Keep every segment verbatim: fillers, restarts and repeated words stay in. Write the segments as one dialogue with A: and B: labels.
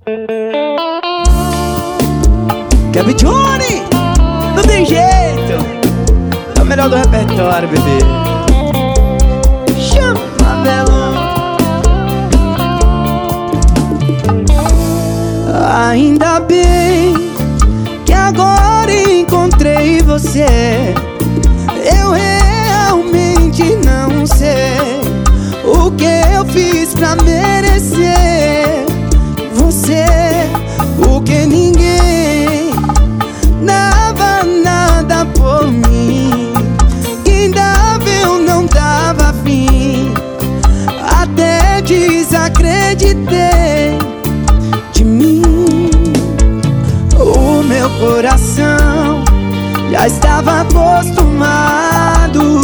A: Kevin Johnny, não tem jeito, é o melhor do repertório, bebê. Chama, Belo. Ainda bem que agora encontrei você. Eu realmente não sei o que eu fiz pra merecer você, o que ninguém dava nada por mim. Quem dava eu não dava fim, até desacreditei de mim. O meu coração já estava acostumado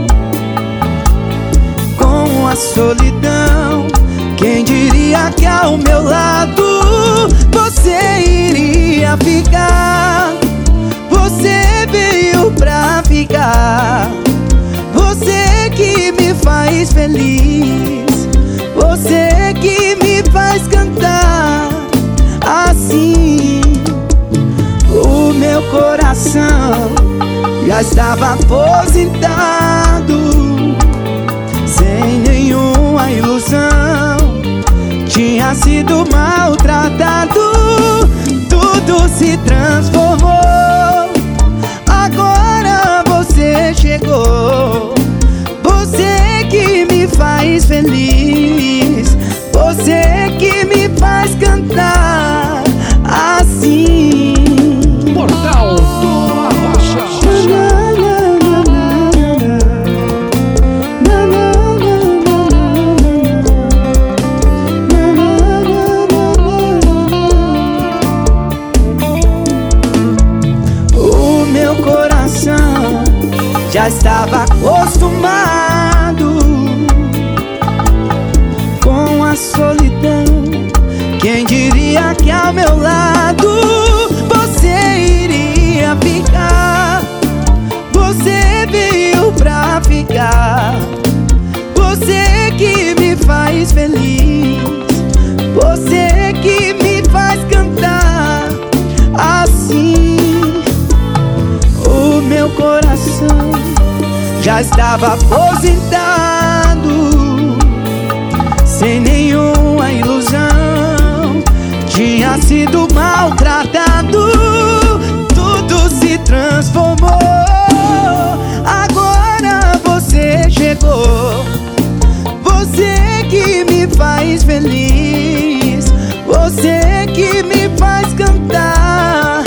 A: com a solidão. Quem diria que ao meu lado você iria ficar? Você veio pra ficar. Você que me faz feliz, você que me faz cantar assim. O meu coração já estava aposentado, sem nenhuma ilusão. Tinha sido maltratado, tudo se transformou. Agora você chegou, você que me faz feliz, você que me faz cantar assim.
B: Portal do Arrocha.
A: O meu coração já estava acostumado com a solidão. Quem diria que ao meu lado você iria ficar? Você veio pra ficar. Você que me faz feliz, você que me faz cantar assim. O meu coração já estava aposentado, sem nenhuma ilusão. Tinha sido maltratado, tudo se transformou. Agora você chegou, você que me faz feliz, você que me faz cantar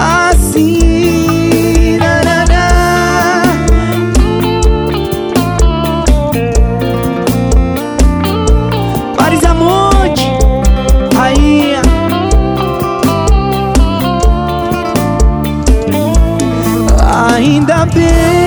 A: assim. Narará. Paris Amonte, aí. Ainda bem